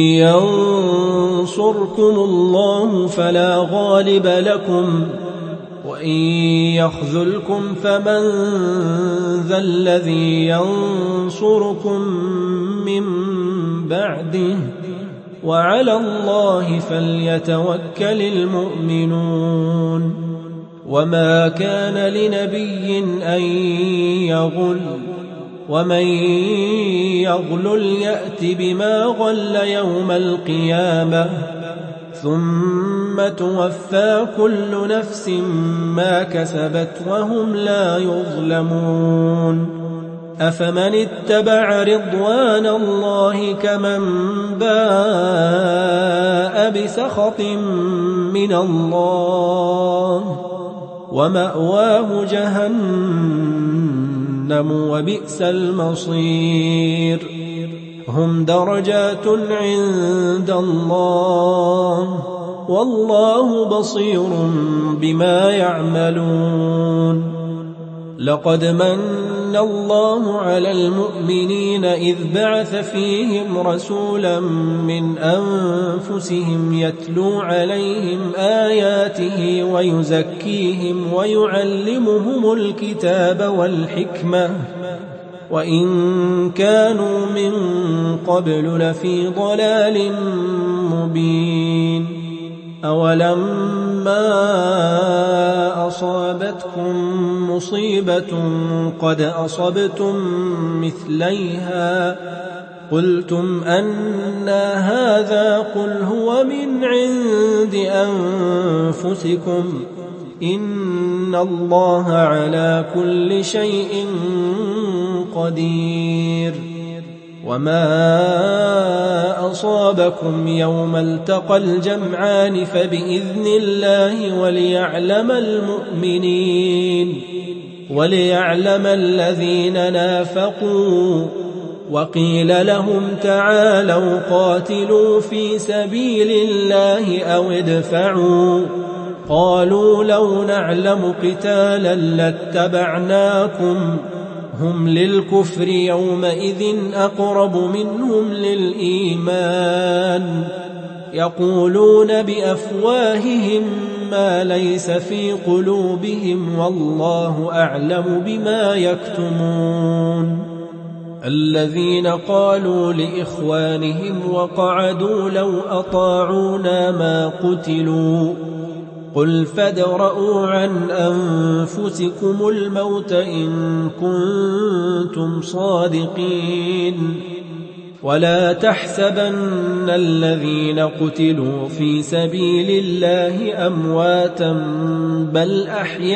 Speaker 1: ينصركم الله فلا غالب لكم وإن يخذلكم فمن ذا الذي ينصركم من بعده وعلى الله فليتوكل المؤمنون وما كان لنبي أن يغل ومن يغلل يأت بما غل يوم القيامة ثم توفى كل نفس ما كسبت وهم لا يظلمون أفمن اتبع رضوان الله كمن باء بسخط من الله ومأواه جهنم وبئس المصير هم درجات عند الله والله بصير بما يعملون لقد من الله على المؤمنين إذ بعث فيهم رسولا من أنفسهم يتلو عليهم آياته ويزكيهم ويعلمهم الكتاب والحكمة وإن كانوا من قبل لفي ضلال مبين أولما أصابتكم مصيبة قد أصبتم مثليها قلتم أنى هذا قل هو من عند أنفسكم إن الله على كل شيء قدير وما أصابكم يوم التقى الجمعان فبإذن الله وليعلم المؤمنين وليعلم الذين نافقوا وقيل لهم تعالوا قاتلوا في سبيل الله أو ادفعوا قالوا لو نعلم قتالا لاتبعناكم هم للكفر يومئذ أقرب منهم للإيمان يقولون بأفواههم ما ليس في قلوبهم والله أعلم بما يكتمون الذين قالوا لإخوانهم وقعدوا لو أطاعونا ما قتلوا قل فادرءوا عن أنفسكم الموت إن كنتم صادقين ولا تحسبن الذين قتلوا في سبيل الله أمواتا بل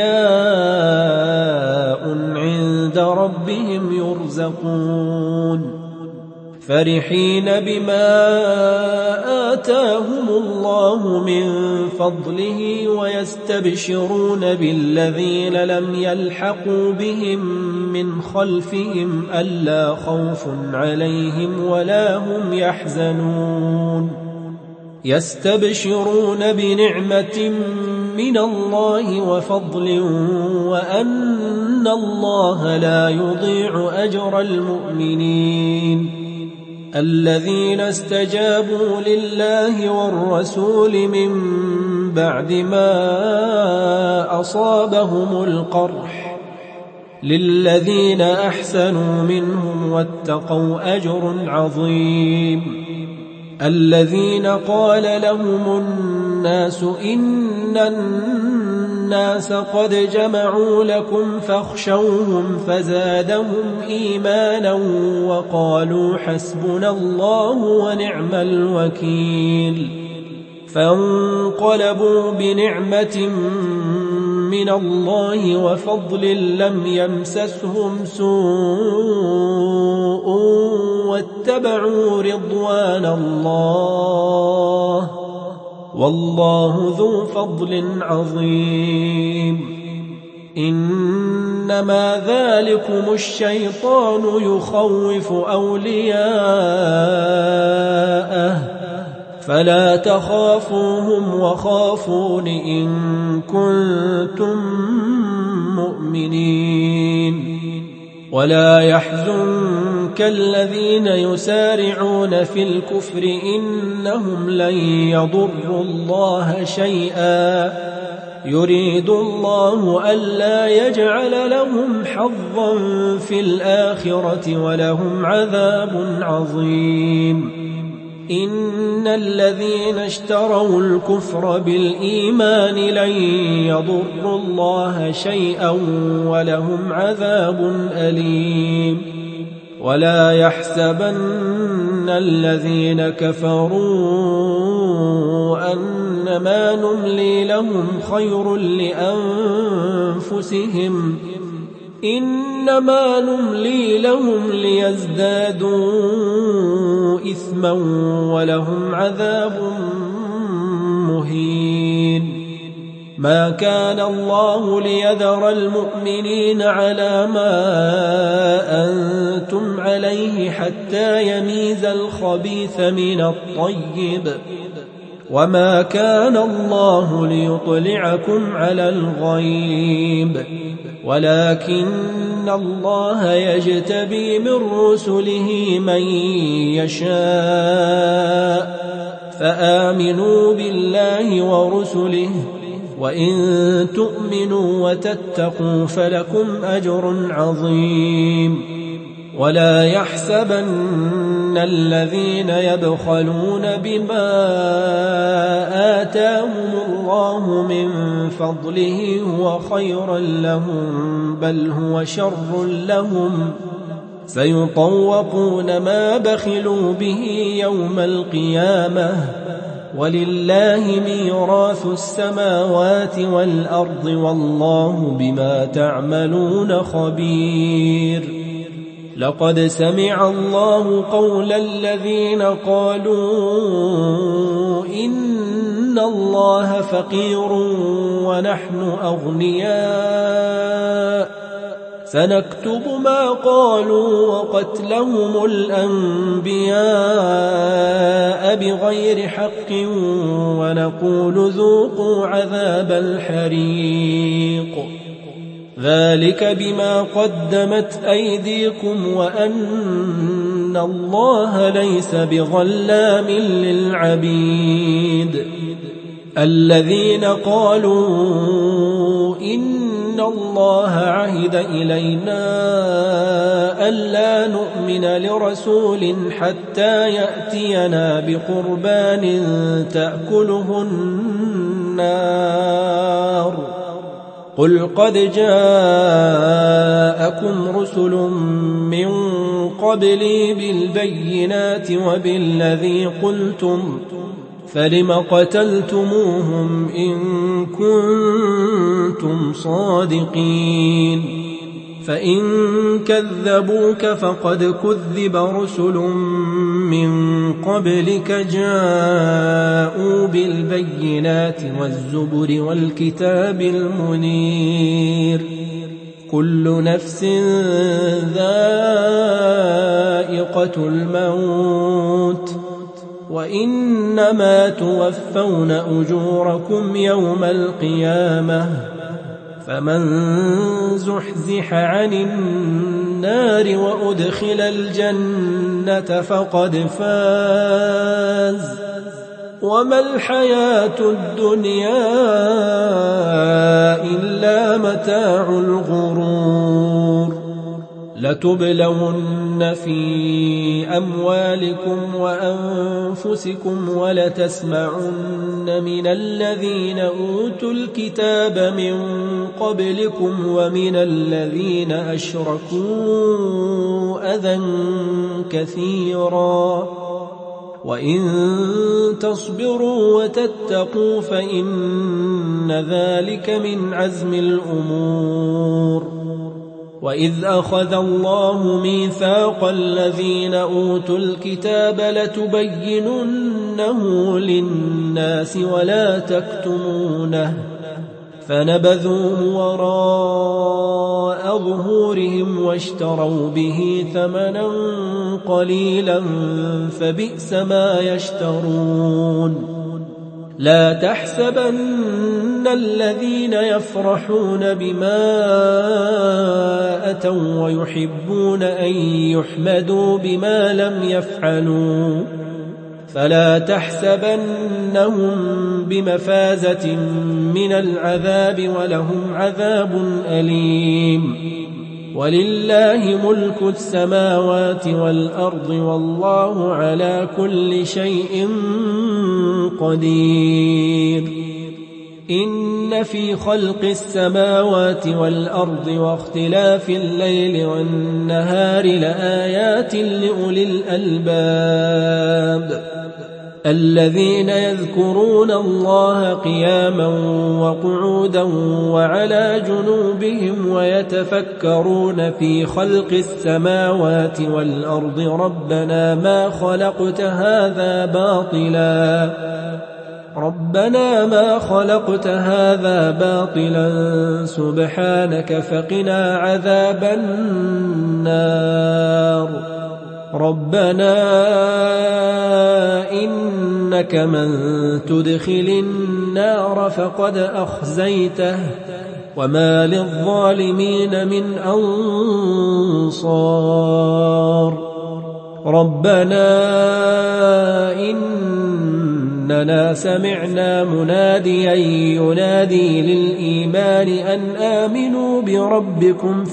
Speaker 1: أحياء عند ربهم يرزقون فرحين بما آتاهم الله من فضله ويستبشرون بالذين لم يلحقوا بهم من خلفهم ألا خوف عليهم ولا هم يحزنون يستبشرون بنعمة من الله وفضل وأن الله لا يضيع أجر المؤمنين الذين استجابوا لله والرسول من بعد ما أصابهم القرح للذين أحسنوا منهم واتقوا أجر عظيم الذين قال لهم الناس إن الناس قد جمعوا لكم فاخشوهم فزادهم إيمانا وقالوا حسبنا الله ونعم الوكيل فانقلبوا بنعمة من الله وفضل لم يمسسهم سوء واتبعوا رضوان الله والله ذو فضل عظيم. إنما ذلكم الشيطان يخوف أولياءه فلا تخافوهم وخافون إن كنتم مؤمنين. ولا يحزنك الذين يسارعون في الكفر إنهم لن يضروا الله شيئا يريد الله ألا يجعل لهم حظا في الآخرة ولهم عذاب عظيم. إن الذين اشتروا الكفر بالإيمان لن يضروا الله شيئا ولهم عذاب أليم. ولا يحسبن الذين كفروا أنما نملي لهم خير لأنفسهم إنما نملي لهم ليزدادوا إثما ولهم عذاب مهين. ما كان الله ليذر المؤمنين على ما أنتم عليه حتى يميز الخبيث من الطيب وما كان الله ليطلعكم على الغيب ولكن الله يجتبي من رسله من يشاء فآمنوا بالله ورسله وإن تؤمنوا وتتقوا فلكم أجر عظيم. ولا يحسبن الذين يبخلون بما آتاهم الله من فضله هو خيرا لهم بل هو شر لهم سيطوقون ما بخلوا به يوم القيامة ولله ميراث السماوات والأرض والله بما تعملون خبير. لقد سمع الله قول الذين قالوا إن الله فقير ونحن أغنياء سنكتب ما قالوا وقتلهم الأنبياء بغير حق ونقول ذوقوا عذاب الحريق ذلك بما قدمت أيديكم وأن الله ليس بظلام للعبيد. الذين قالوا إن الله عهد إلينا ألا نؤمن لرسول حتى يأتينا بقربان تأكله النار قل قد جاءكم رسل من قبلي بالبينات وبالذي قلتم فلم قتلتموهم إن كنتم صادقين. فإن كذبوك فقد كذب رسل من قبلك جاءوا بالبينات والزبر والكتاب المنير كل نفس ذائقة الموت وإنما توفون أجوركم يوم القيامة فمن زحزح عن النار وأدخل الجنة فقد فاز وما الحياة الدنيا إلا متاع الغرور. لتبلون في أموالكم وأنفسكم ولتسمعن من الذين أوتوا الكتاب من قبلكم ومن الذين أشركوا أذى كثيرا وإن تصبروا وتتقوا فإن ذلك من عزم الأمور. وإذ أخذ الله ميثاق الذين أوتوا الكتاب لتبيننه للناس ولا تكتمونه فنبذوه وراء ظهورهم واشتروا به ثمنا قليلا فبئس ما يشترون لا تحسبن الذين يفرحون بما أتوا ويحبون أن يحمدوا بما لم يفعلوا فلا تحسبنهم بمفازة من العذاب ولهم عذاب أليم ولله ملك السماوات والأرض والله على كل شيء قدير إن في خلق السماوات والأرض واختلاف الليل والنهار لآيات لأولي الألباب الذين يذكرون الله قياما وقعودا وعلى جنوبهم ويتفكرون في خلق السماوات والأرض ربنا ما خلقت هذا باطلا ربنا ما خلقت هذا باطلا سبحانك فقنا عذاب النار ربنا إنك من تدخل النار فقد أخزيته وما للظالمين من أنصار ربنا إننا سمعنا مناديا ينادي للإيمان أن آمنوا بربكم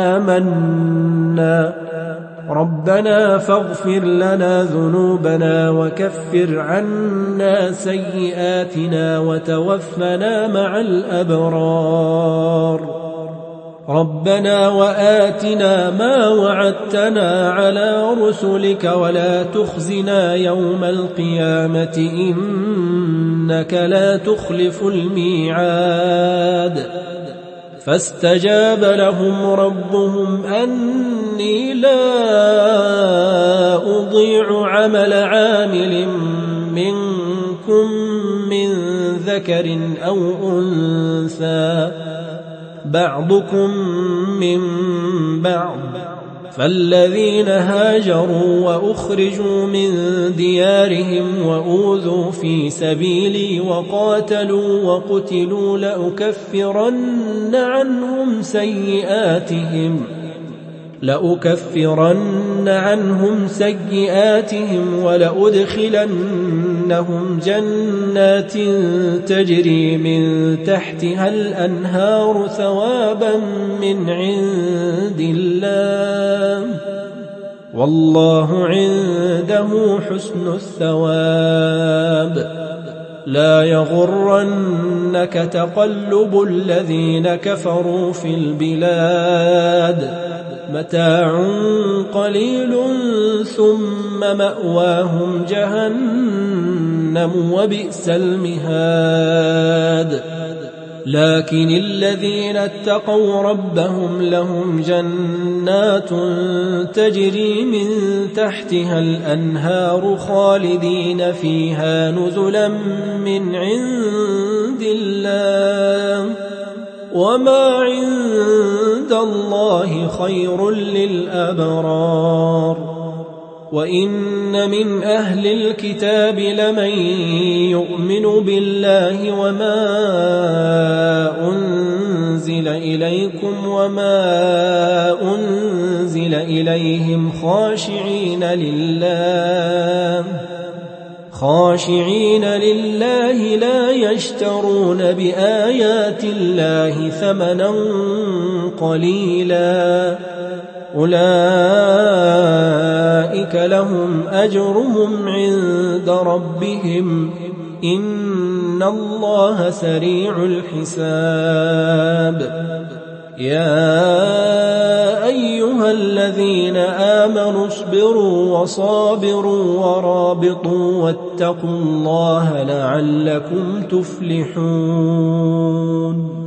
Speaker 1: فآمنا ربنا فاغفر لنا ذنوبنا وكفر عنا سيئاتنا وتوفنا مع الأبرار ربنا وآتنا ما وعدتنا على رسلك ولا تخزنا يوم القيامة إنك لا تخلف الميعاد فاستجاب لهم ربهم أني لا أضيع عمل عامل منكم من ذكر أو أنثى بعضكم من بعض فالذين هاجروا وأخرجوا من ديارهم وأوذوا في سبيلي وقاتلوا وقتلوا لأكفرن عنهم سيئاتهم لأكفرن عنهم سيئاتهم ولأدخلنهم جنات تجري من تحتها الأنهار ثوابا من عند الله والله عنده حسن الثواب لا يغرنك تقلب الذين كفروا في البلاد متاع قليل ثم مأواهم جهنم وبئس المهاد لكن الذين اتقوا ربهم لهم جنات تجري من تحتها الأنهار خالدين فيها نزلا من عند الله وما عند الله خير للأبرار وإن من أهل الكتاب لمن يؤمن بالله وما أنزل إليكم وما أنزل إليهم خاشعين لله خاشعين لله لا يشترون بآيات الله ثمنا قليلا أولئك لهم أجرهم عند ربهم إن الله سريع الحساب يا أيها الذين آمنوا اصبروا وصابروا ورابطوا واتقوا الله لعلكم تفلحون